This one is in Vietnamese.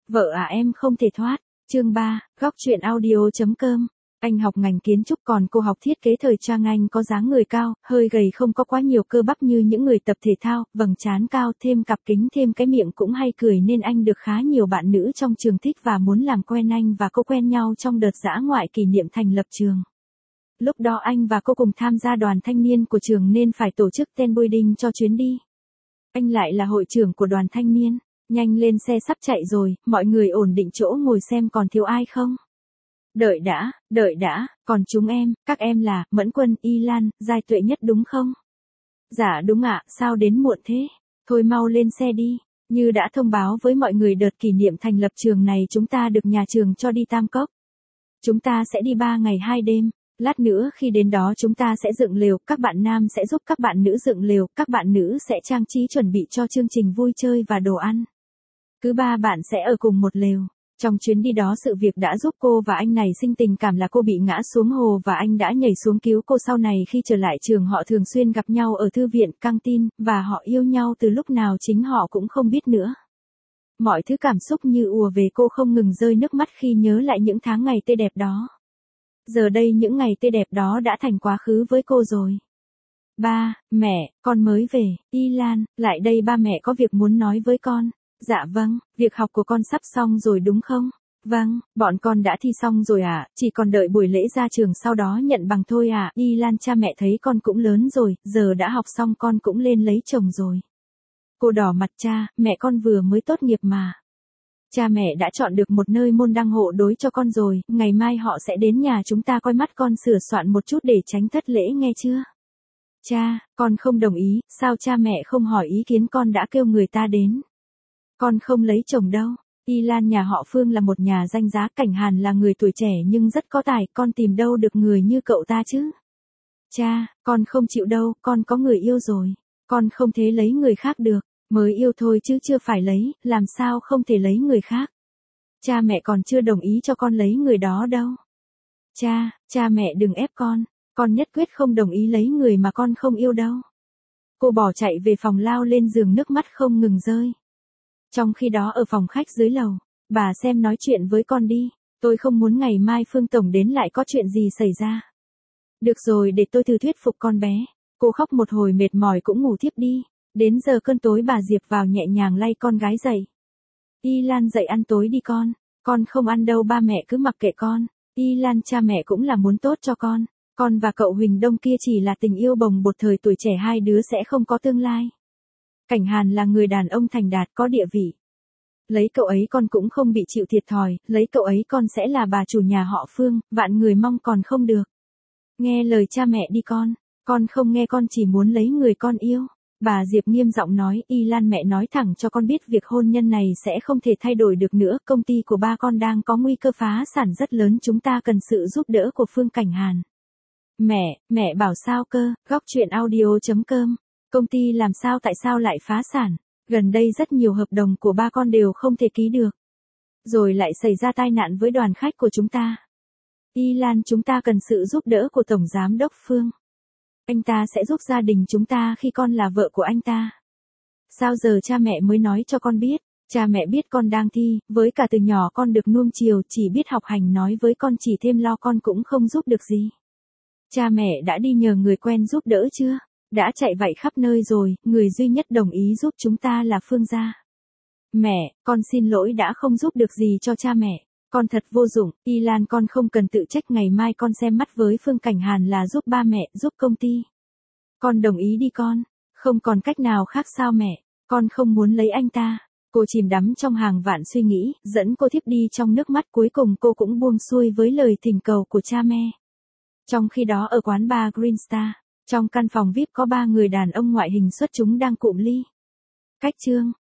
Vợ à em không thể thoát. Chương 3, góc truyện audio.com. Anh học ngành kiến trúc còn cô học thiết kế thời trang. Anh có dáng người cao, hơi gầy, không có quá nhiều cơ bắp như những người tập thể thao, vầng trán cao, thêm cặp kính, thêm cái miệng cũng hay cười nên anh được khá nhiều bạn nữ trong trường thích và muốn làm quen. Anh và cô quen nhau trong đợt dã ngoại kỷ niệm thành lập trường. Lúc đó anh và cô cùng tham gia đoàn thanh niên của trường nên phải tổ chức team building cho chuyến đi. Anh lại là hội trưởng của đoàn thanh niên. Nhanh lên, xe sắp chạy rồi, mọi người ổn định chỗ ngồi xem còn thiếu ai không? Đợi đã, còn chúng em, các em là Mẫn Quân, Y Lan, Giai Tuệ Nhất đúng không? Dạ đúng ạ, sao đến muộn thế? Thôi mau lên xe đi. Như đã thông báo với mọi người, đợt kỷ niệm thành lập trường này chúng ta được nhà trường cho đi Tam Cốc. Chúng ta sẽ đi 3 ngày 2 đêm. Lát nữa khi đến đó chúng ta sẽ dựng lều, các bạn nam sẽ giúp các bạn nữ dựng lều, các bạn nữ sẽ trang trí chuẩn bị cho chương trình vui chơi và đồ ăn. Cứ 3 bạn sẽ ở cùng một lều. Trong chuyến đi đó sự việc đã giúp cô và anh này sinh tình cảm là cô bị ngã xuống hồ và anh đã nhảy xuống cứu cô. Sau này khi trở lại trường họ thường xuyên gặp nhau ở thư viện, căng tin, và họ yêu nhau từ lúc nào chính họ cũng không biết nữa. Mọi thứ cảm xúc như ùa về, cô không ngừng rơi nước mắt khi nhớ lại những tháng ngày tươi đẹp đó. Giờ đây những ngày tươi đẹp đó đã thành quá khứ với cô rồi. Ba, mẹ, con mới về. Y Lan, lại đây, ba mẹ có việc muốn nói với con. Dạ vâng, việc học của con sắp xong rồi đúng không? Vâng, bọn con đã thi xong rồi ạ, chỉ còn đợi buổi lễ ra trường sau đó nhận bằng thôi ạ. Y Lan, cha mẹ thấy con cũng lớn rồi, giờ đã học xong con cũng lên lấy chồng rồi. Cô đỏ mặt, cha, mẹ con vừa mới tốt nghiệp mà. Cha mẹ đã chọn được một nơi môn đăng hộ đối cho con rồi, ngày mai họ sẽ đến nhà chúng ta coi mắt con sửa soạn một chút để tránh thất lễ, nghe chưa? Cha, con không đồng ý, sao cha mẹ không hỏi ý kiến con đã kêu người ta đến? Con không lấy chồng đâu. Y Lan, nhà họ Phương là một nhà danh giá, Cảnh Hàn là người tuổi trẻ nhưng rất có tài, con tìm đâu được người như cậu ta chứ? Cha, con không chịu đâu, con có người yêu rồi. Con không thể lấy người khác được, mới yêu thôi chứ chưa phải lấy, làm sao không thể lấy người khác? Cha mẹ còn chưa đồng ý cho con lấy người đó đâu. Cha mẹ đừng ép con nhất quyết không đồng ý lấy người mà con không yêu đâu. Cô bỏ chạy về phòng, lao lên giường, nước mắt không ngừng rơi. Trong khi đó ở phòng khách dưới lầu, bà xem nói chuyện với con đi, tôi không muốn ngày mai Phương Tổng đến lại có chuyện gì xảy ra. Được rồi, để tôi thử thuyết phục con bé. Cô khóc một hồi mệt mỏi cũng ngủ thiếp đi. Đến giờ cơm tối bà Diệp vào nhẹ nhàng lay con gái dậy. Y Lan, dậy ăn tối đi con. Con không ăn đâu, ba mẹ cứ mặc kệ con. Y Lan, cha mẹ cũng là muốn tốt cho con. Con và cậu Huỳnh Đông kia chỉ là tình yêu bồng bột thời tuổi trẻ, hai đứa sẽ không có tương lai. Cảnh Hàn là người đàn ông thành đạt có địa vị. Lấy cậu ấy con cũng không bị chịu thiệt thòi, lấy cậu ấy con sẽ là bà chủ nhà họ Phương, vạn người mong còn không được. Nghe lời cha mẹ đi con không nghe, con chỉ muốn lấy người con yêu. Bà Diệp nghiêm giọng nói, Y Lan, mẹ nói thẳng cho con biết việc hôn nhân này sẽ không thể thay đổi được nữa, công ty của ba con đang có nguy cơ phá sản rất lớn, chúng ta cần sự giúp đỡ của Phương Cảnh Hàn. Mẹ bảo sao cơ? Góc truyện audio.com. Công ty làm sao, tại sao lại phá sản? Gần đây rất nhiều hợp đồng của ba con đều không thể ký được. Rồi lại xảy ra tai nạn với đoàn khách của chúng ta. Y Lan, chúng ta cần sự giúp đỡ của Tổng Giám đốc Phương. Anh ta sẽ giúp gia đình chúng ta khi con là vợ của anh ta. Sao giờ cha mẹ mới nói cho con biết? Cha mẹ biết con đang thi, với cả từ nhỏ con được nuông chiều, chỉ biết học hành, nói với con chỉ thêm lo, con cũng không giúp được gì. Cha mẹ đã đi nhờ người quen giúp đỡ chưa? Đã chạy vạy khắp nơi rồi, người duy nhất đồng ý giúp chúng ta là Phương gia. Mẹ, con xin lỗi đã không giúp được gì cho cha mẹ. Con thật vô dụng, Y Lan, con không cần tự trách, ngày mai con xem mắt với Phương Cảnh Hàn là giúp ba mẹ, giúp công ty. Con đồng ý đi con, không còn cách nào khác sao mẹ, con không muốn lấy anh ta. Cô chìm đắm trong hàng vạn suy nghĩ, dẫn cô thiếp đi trong nước mắt, cuối cùng cô cũng buông xuôi với lời thỉnh cầu của cha mẹ. Trong khi đó ở quán bar Green Star, trong căn phòng VIP có 3 người đàn ông ngoại hình xuất chúng đang cụm ly. Cách chương